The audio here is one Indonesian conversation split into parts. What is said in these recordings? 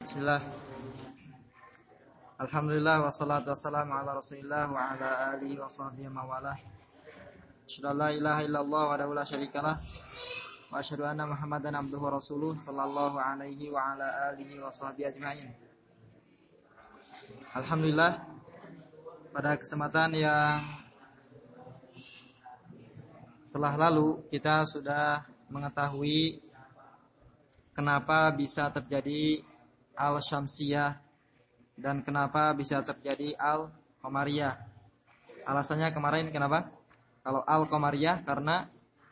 Bismillah. Alhamdulillah wassalatu wassalamu ala Rasulillah wa ala alihi wa sahbihi wa mawalah. Asyhadu an la ilaha illallah wahdahu la syarikalah wa asyhadu anna Muhammadan abduhu wa rasuluh sallallahu alaihi wa ala alihi wa sahbihi ajmain. Alhamdulillah, pada kesempatan yang telah lalu kita sudah mengetahui kenapa bisa terjadi al-syamsiyah dan kenapa bisa terjadi al-qamariyah. Alasannya kemarin kenapa? Kalau al-qamariyah karena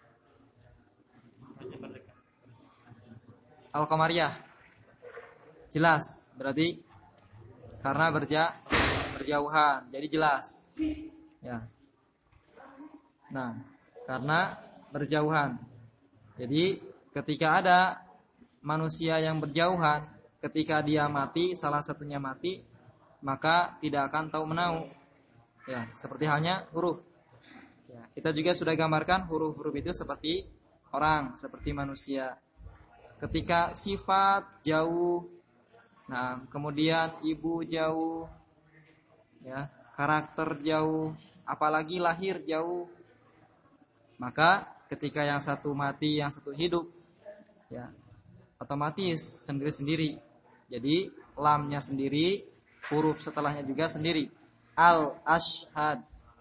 al-qamariyah jelas, berarti karena berjauhan, jadi jelas. Ya. Nah, karena berjauhan. Jadi ketika ada manusia yang berjauhan, ketika dia mati, salah satunya mati, maka tidak akan tahu menau. Ya, seperti halnya huruf. Ya, kita juga sudah gambarkan huruf-huruf itu seperti orang, seperti manusia. Ketika sifat jauh, nah, kemudian ibu jauh, ya, karakter jauh, apalagi lahir jauh, maka ketika yang satu mati, yang satu hidup, ya, otomatis sendiri-sendiri. Jadi lamnya sendiri, huruf setelahnya juga sendiri. Al-ashhad,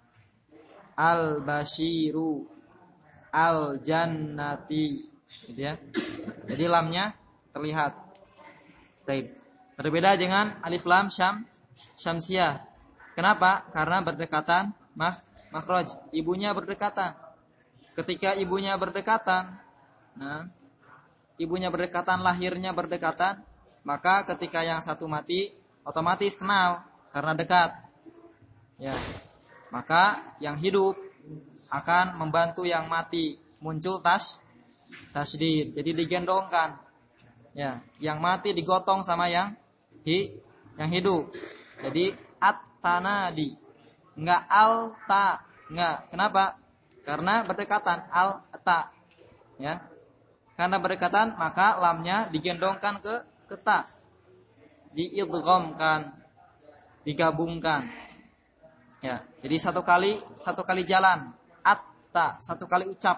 al-bashiru, al-jannati, gitu ya. Jadi lamnya terlihat. Baik. Berbeda dengan alif lam syamsiyah. Kenapa? Karena berdekatan makhraj. Ibunya berdekatan. Ketika ibunya berdekatan, nah, ibunya berdekatan, lahirnya berdekatan, maka ketika yang satu mati otomatis kenal karena dekat. Ya. Maka yang hidup akan membantu yang mati, muncul tasydid. Jadi digendongkan. Ya, yang mati digotong sama yang hidup. Jadi at-tanadi. Enggak al-ta, enggak. Kenapa? Karena berdekatan al-ta. Ya. Karena berdekatan, maka lamnya digendongkan ke ta, diidghamkan, digabungkan. Ya, jadi satu kali jalan, at-ta, satu kali ucap,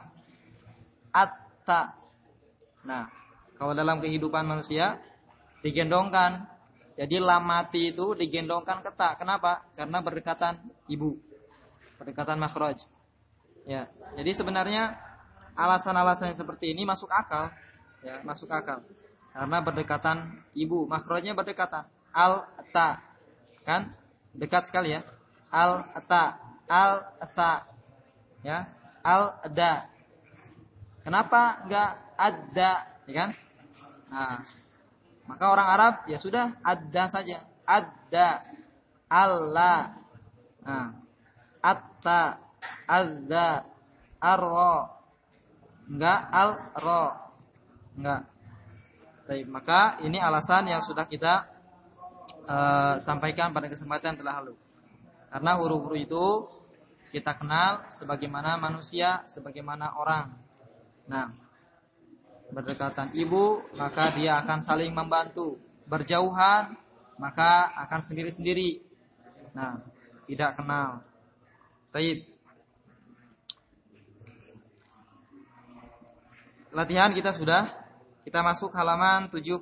at-ta. Nah, kalau dalam kehidupan manusia digendongkan, jadi lam mati itu digendongkan ke ta. Kenapa? Karena berdekatan ibu, berdekatan makhraj. Ya, jadi sebenarnya alasan-alasan seperti ini masuk akal, ya, masuk akal. Karena berdekatan ibu, makhrajnya berdekatan. Al-ta, kan? Dekat sekali ya. Al-ta, al-ta, ya. Al-da. Kenapa enggak ad-da, ya kan? Nah, maka orang Arab ya sudah ad-da saja. Ad-da, Allah. Nah, at-ta, ad-da, ar-ra. Enggak al-ra. Enggak. Baik, maka ini alasan yang sudah kita sampaikan pada kesempatan telah lalu. Karena huruf-huruf itu kita kenal sebagaimana manusia, sebagaimana orang. Nah, berdekatan ibu, maka dia akan saling membantu. Berjauhan, maka akan sendiri-sendiri. Nah, tidak kenal. Baik. Latihan kita masuk halaman 75.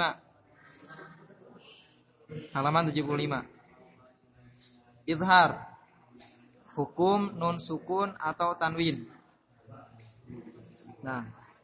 Halaman 75. Izhar. Hukum nun sukun atau tanwin. Nah,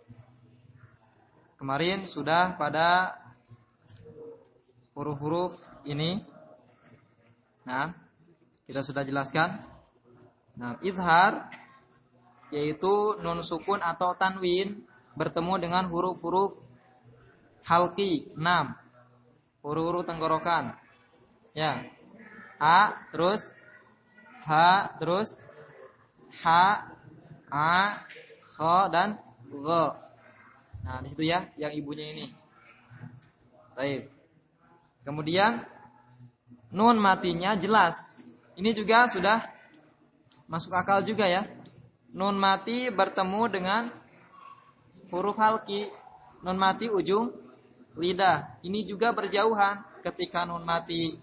kemarin sudah pada huruf-huruf ini. Nah, kita sudah jelaskan. Nah, izhar yaitu nun sukun atau tanwin bertemu dengan huruf-huruf halqi 6. Huruf-huruf tenggorokan. Ya. A terus ha terus ha a kha dan gha. Nah, di situ ya yang ibunya ini. Baik. Kemudian nun matinya jelas. Ini juga sudah masuk akal juga ya. Nun mati bertemu dengan huruf halqi. Nun mati ujung lidah. Ini juga berjauhan ketika nun mati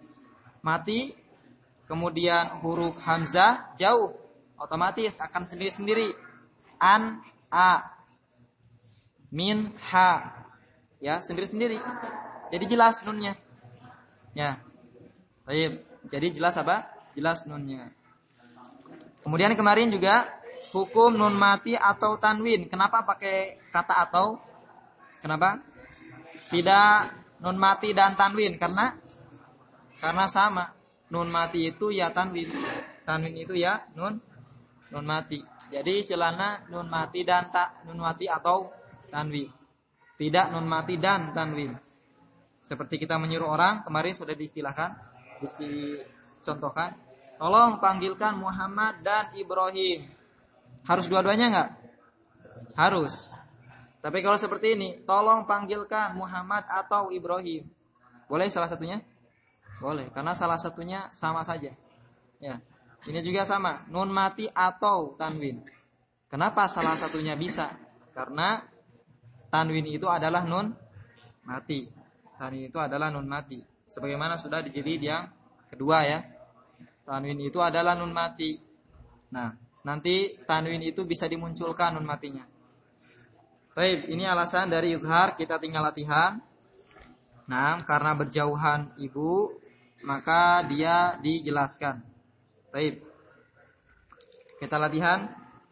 kemudian huruf hamzah jauh, otomatis akan sendiri-sendiri. An, a, min, ha. Ya, sendiri-sendiri. Jadi jelas nunnya. Ya. Baik. Jadi jelas apa? Jelas nunnya. Kemudian kemarin juga hukum nun mati atau tanwin. Kenapa pakai kata atau? Kenapa? Tidak nun mati dan tanwin karena sama. Nun mati itu ya tanwin. Tanwin itu ya nun mati. Jadi istilahnya nun mati dan nun mati atau tanwin. Tidak nun mati dan tanwin. Seperti kita menyuruh orang, kemarin sudah dicontohkan. Tolong panggilkan Muhammad dan Ibrahim. Harus dua-duanya enggak? Harus. Tapi kalau seperti ini, tolong panggilkan Muhammad atau Ibrahim. Boleh salah satunya? Boleh, karena salah satunya sama saja. Ya. Ini juga sama, nun mati atau tanwin. Kenapa salah satunya bisa? Karena tanwin itu adalah nun mati. Tanwin itu adalah nun mati. Sebagaimana sudah dijilid yang kedua ya. Tanwin itu adalah nun mati. Nah, nanti tanwin itu bisa dimunculkan nun matinya. Baik, ini alasan dari izhar, kita tinggal latihan. Nah, karena berjauhan ibu, maka dia dijelaskan. Baik. Kita latihan.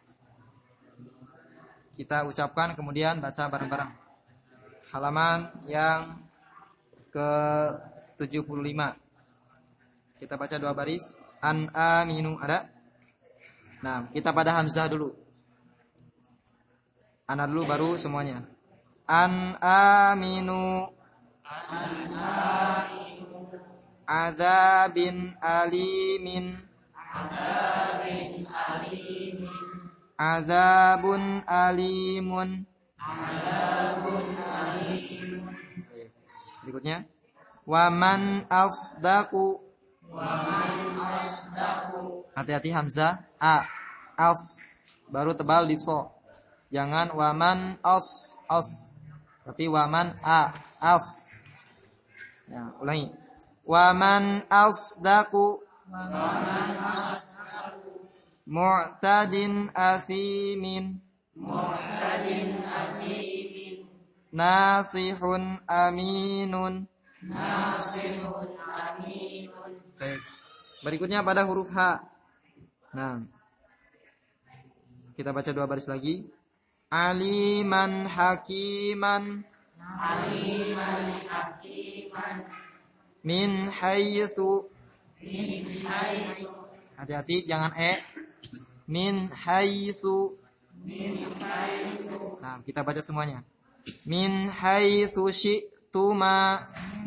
Kita ucapkan kemudian baca bareng-bareng. Halaman yang ke-75. Kita baca 2 baris. An aminu, ada? Nah, kita pada hamzah dulu. Ana dulu baru semuanya. An aminu. Adzabin alimin. Adzabun alimun. Berikutnya. Waman asdaku. Hati-hati hamzah a, as, baru tebal di so. Jangan waman as, tapi waman a, as. Ya, ulangi. Waman asdaku. Mu'tadin athimin. Nasihun aminun. Baik. Berikutnya pada huruf H. Nah, kita baca 2 baris lagi. Aliman hakiman. Min haitsu. Hati-hati jangan Min haitsu. Nah, kita baca semuanya. Min haitsu syi'tuma.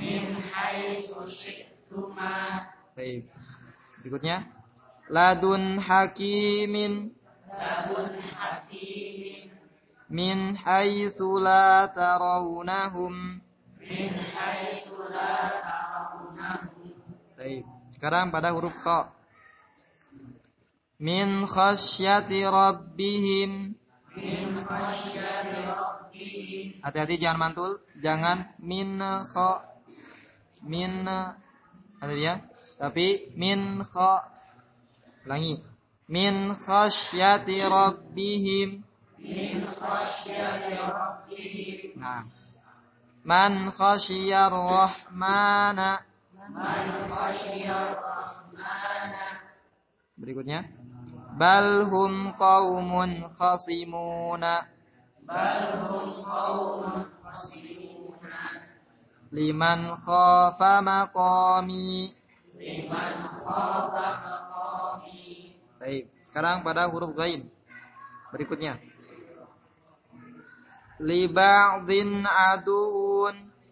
Baik. Berikutnya. Ladun hakimin. Min haitsu la tarawnahum. Baik. Sekarang pada huruf kha. Min khasyati rabbihim. Hati-hati jangan mantul, jangan min kha. Ada dia? Tapi min kha. Ulangi. Min khasyati rabbihim. Nah. Man khasyar rahmana. Berikutnya. Balhum qaumun khasimuna. Liman khafa maqami. Baik, sekarang pada huruf ghain. Berikutnya. Li ba'dhin aduun.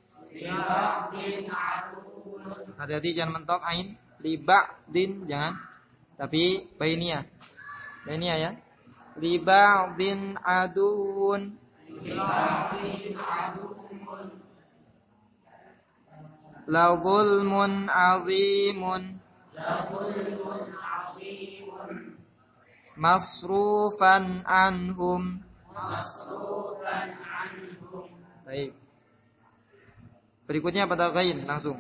Hati-hati jangan mentok ain. Li ba'dhin jangan. Tapi bainiyah. Bainiyah ya. Li ba'dhin aduun. La zulmun azimun. Masrufan anhum. Baik. Berikutnya pada ghain langsung.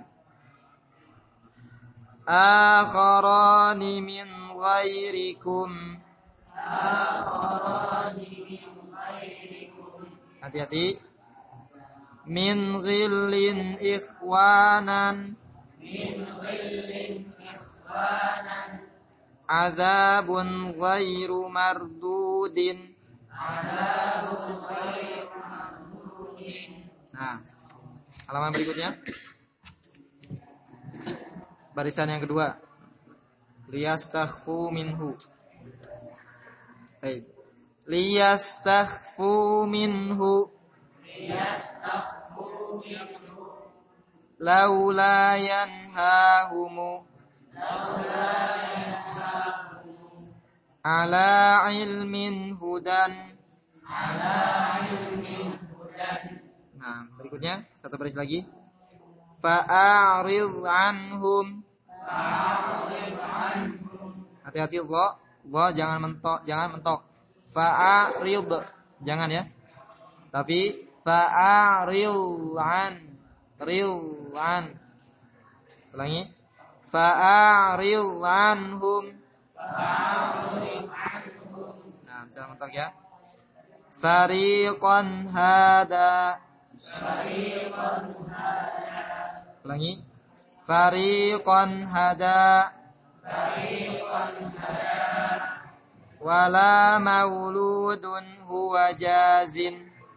Akharani min ghairikum. Hati-hati. Min ghillin ikhwanan. Adzabun ghairu mardudin. Nah, halaman berikutnya. Barisan yang kedua. Liyastakhfu minhu. Baik. Liyastakhfu minhu. Laula yanhahumu. Ala ilmin hudan. Nah, berikutnya satu baris lagi. Fa'arid anhum. Hati-hati dha jangan mentok. Fa'arid jangan ya. Tapi fa'arid an. Ulangi. Fa'arid anhum. Nah, jangan mentok ya. Fariqan hada. Ulangi. Fariqan hada. Wala mauludun huwa jazin.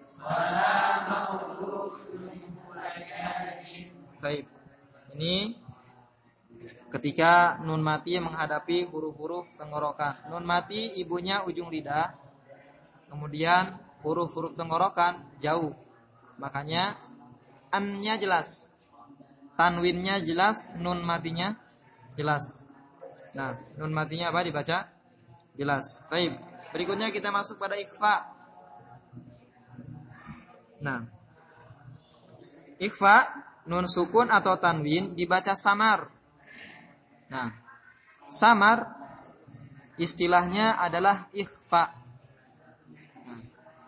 Baik. Ini ketika nun mati menghadapi huruf-huruf tenggorokan. Nun mati ibunya ujung lidah. Kemudian huruf-huruf tenggorokan jauh. Makanya an-nya jelas. Tanwinnya jelas, nun matinya jelas. Nah, nun matinya apa dibaca? Jelas. Baik. Berikutnya kita masuk pada ikhfa. Nah, ikhfa nun sukun atau tanwin dibaca samar. Nah, samar istilahnya adalah ikhfa. Nah,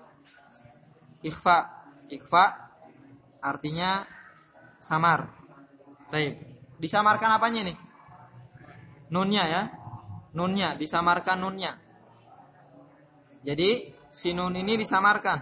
ikhfa artinya samar. Baik. Disamarkan apanya nih? Nunnya ya. Nunnya disamarkan nunnya. Jadi si nun ini disamarkan.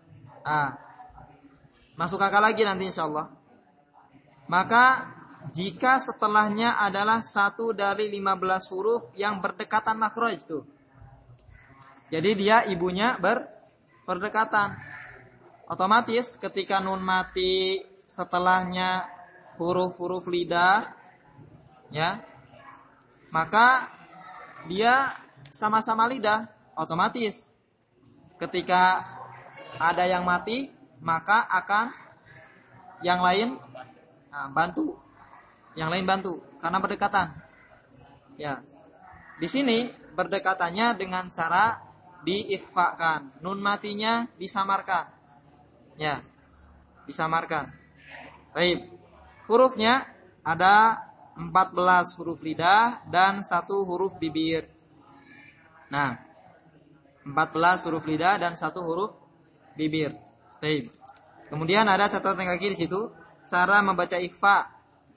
Masuk akal lagi nanti insyaallah. Maka jika setelahnya adalah satu dari 15 huruf yang berdekatan makhraj tuh. Jadi dia ibunya berdekatan. Otomatis ketika nun mati setelahnya huruf-huruf lidah ya, maka dia sama-sama lidah. Otomatis ketika ada yang mati, maka akan yang lain bantu. Yang lain bantu karena berdekatan. Ya. Di sini berdekatannya dengan cara diikhfakan. Nun matinya disamarkan. Ya. Disamarkan. Baik. Hurufnya ada 14 huruf lidah dan 1 huruf bibir. Nah, 14 huruf lidah dan 1 huruf bibir. Baik. Kemudian ada catatan kaki di situ, cara membaca ikhfa.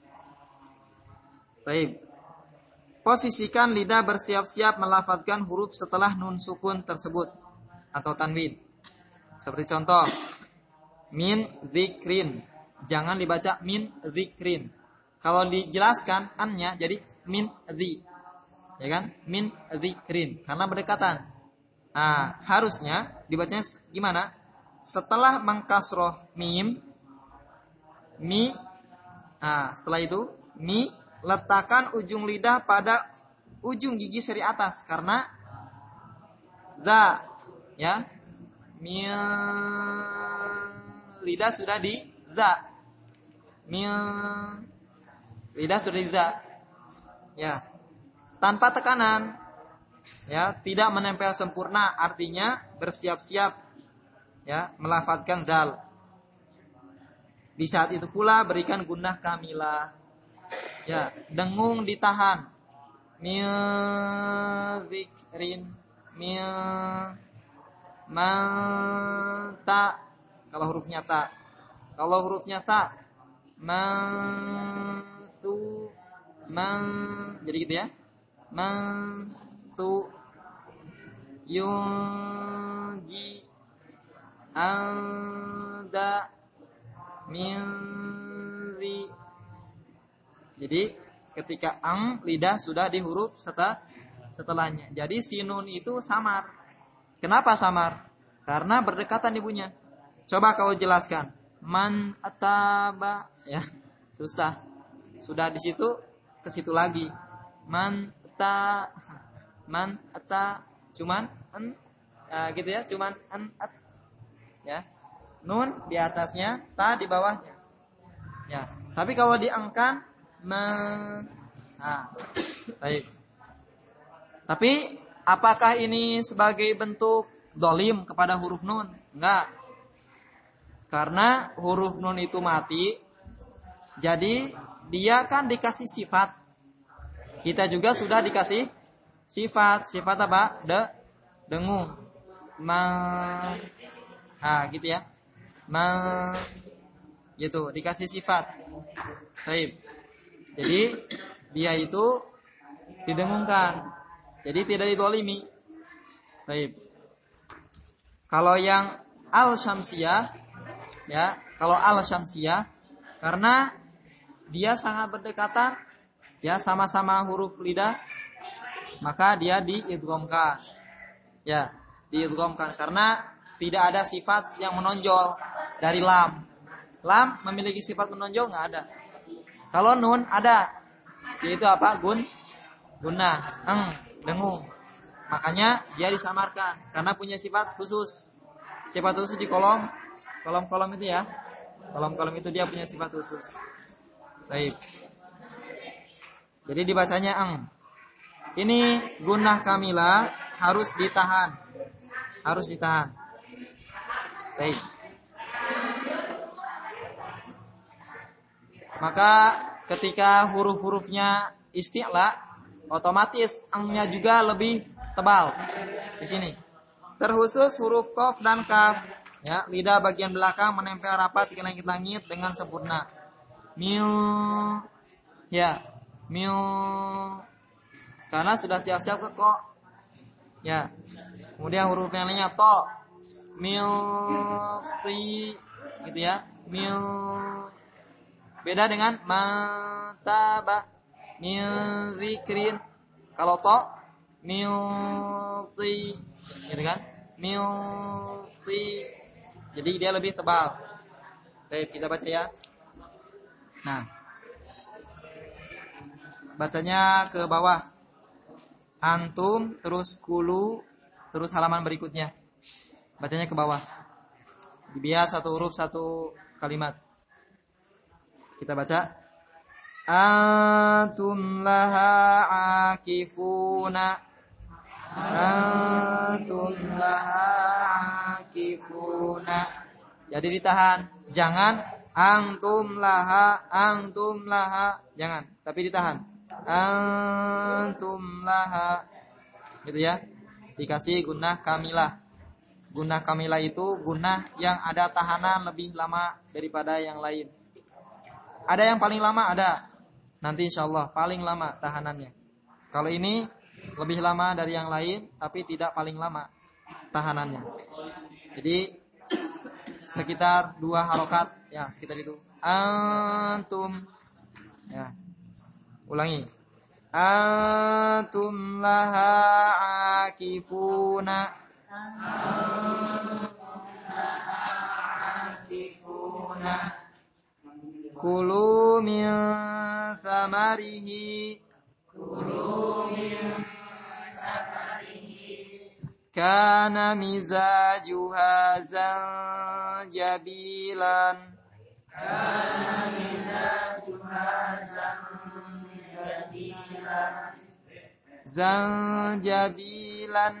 Baik. Posisikan lidah bersiap-siap melafadzkan huruf setelah nun sukun tersebut atau tanwin. Seperti contoh, min dzikrin. Jangan dibaca min dzikrin. Kalau dijelaskan an-nya jadi min dzi. Ya kan? Min dzikrin karena berdekatan. Nah, harusnya dibacanya gimana? Setelah mengkasroh mim, mi. Nah, setelah itu mi, letakkan ujung lidah pada ujung gigi seri atas karena za, ya. Mi, lidah sudah di za. Mi, lidah sudah di za. Ya. Tanpa tekanan. Ya, tidak menempel sempurna, artinya bersiap-siap ya melafadzkan dal. Di saat itu pula berikan gunnah kamilah. Ya, dengung ditahan. Min dzikrin min ma ta kalau hurufnya ta. Kalau hurufnya sa Jadi gitu ya. Yunji anda minzi. Jadi ketika lidah sudah di huruf setelahnya. Jadi sinun itu samar. Kenapa samar? Karena berdekatan ibunya. Coba kau jelaskan. Man ataba, ya. Susah. Sudah di situ ke situ lagi. Man ata cuman gitu ya, cuman at. Ya. Nun di atasnya, ta di bawahnya. Ya. Tapi kalau diangkat baik. Tapi apakah ini sebagai bentuk dolim kepada huruf nun? Enggak. Karena huruf nun itu mati. Jadi dia kan dikasih sifat. Kita juga sudah dikasih sifat. Sifat apa? Dengung. Gitu ya. Gitu, dikasih sifat. Baik. Jadi dia itu didengungkan. Jadi tidak didolimi. Baik. Kalau yang al-syamsiyah, ya, kalau al-syamsiyah karena dia sangat berdekatan, ya, sama-sama huruf lidah, maka dia diidghamkan. Ya, diidghamkan karena tidak ada sifat yang menonjol dari lam. Lam memiliki sifat menonjol enggak ada. Kalau nun ada, yaitu apa? Gunnah, dengung. Makanya dia disamarkan karena punya sifat khusus. Sifat khusus di kolom itu ya. Kolom-kolom itu dia punya sifat khusus. Baik. Jadi dibacanya Ini gunnah kamilah harus ditahan. Baik. Maka ketika huruf-hurufnya isti'la, otomatis nya juga lebih tebal di sini. Terkhusus huruf qaf dan kaf, ya, lidah bagian belakang menempel rapat ke langit-langit dengan sempurna. Miu. Karena sudah siap-siap ke ko. Ya. Kemudian huruf yang lainnya to. Ti, gitu ya. Beda dengan mataba, zikrin. Kalau to, ti, gitu kan? Ti. Jadi dia lebih tebal. Baik, kita baca ya. Nah, bacanya ke bawah. Antum, terus kulu, terus halaman berikutnya. Bacanya ke bawah. Biar satu huruf satu kalimat. Kita baca. Antum laha akifuna. Jadi ditahan. Jangan antum laha. Jangan, tapi ditahan. Antum laha. Gitu ya. Dikasih gunnah kamilah. Gunnah kamilah itu gunnah yang ada tahanan lebih lama daripada yang lain. Ada yang paling lama, ada. Nanti insyaallah paling lama tahanannya. Kalau ini lebih lama dari yang lain, tapi tidak paling lama tahanannya. Jadi sekitar 2 harokat, ya, sekitar itu. Antum, ya. Ulangi. Antum laha akifuna. Kulu min thamarihi. Kana mizajuha zanjabilan. Zanjabilan.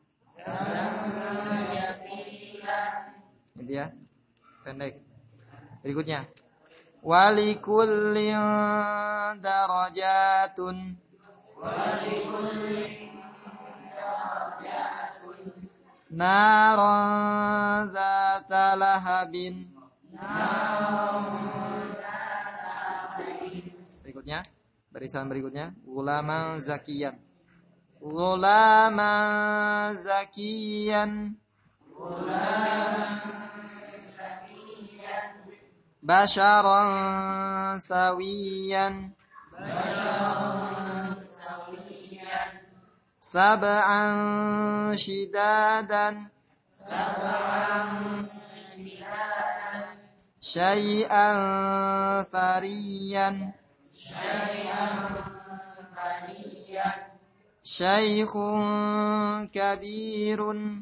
Gitu ya. Pendek. Berikutnya. Walikullin darajatun. Naran zata lahabin. Berikutnya, barisan berikutnya, ghulaman zakiyan. Ghulaman zakiyan. Basharan sawiyan. Sab'an shidadan. Syai'an fariyan. Syaikhun kabirun.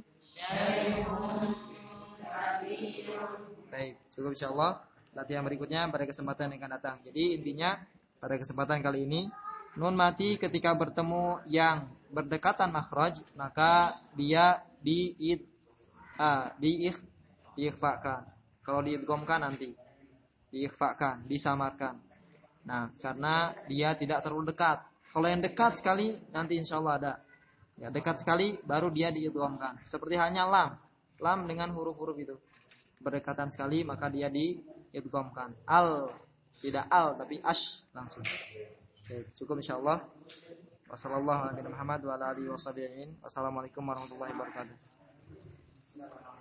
Baik, cukup insyaallah. Latihan berikutnya pada kesempatan yang akan datang. Jadi intinya pada kesempatan kali ini nun mati ketika bertemu yang berdekatan makhraj maka dia diikhfakan. Kalau diidghamkan nanti diikhfakan, disamarkan. Nah, karena dia tidak terlalu dekat. Kalau yang dekat sekali nanti insyaallah ada. Ya, dekat sekali baru dia diidghamkan. Seperti hanya lam. Lam dengan huruf-huruf itu. Berdekatan sekali maka dia diidghamkan. Al, tidak al tapi ash langsung. Oke, cukup insyaallah. Wassalamualaikum warahmatullahi wabarakatuh.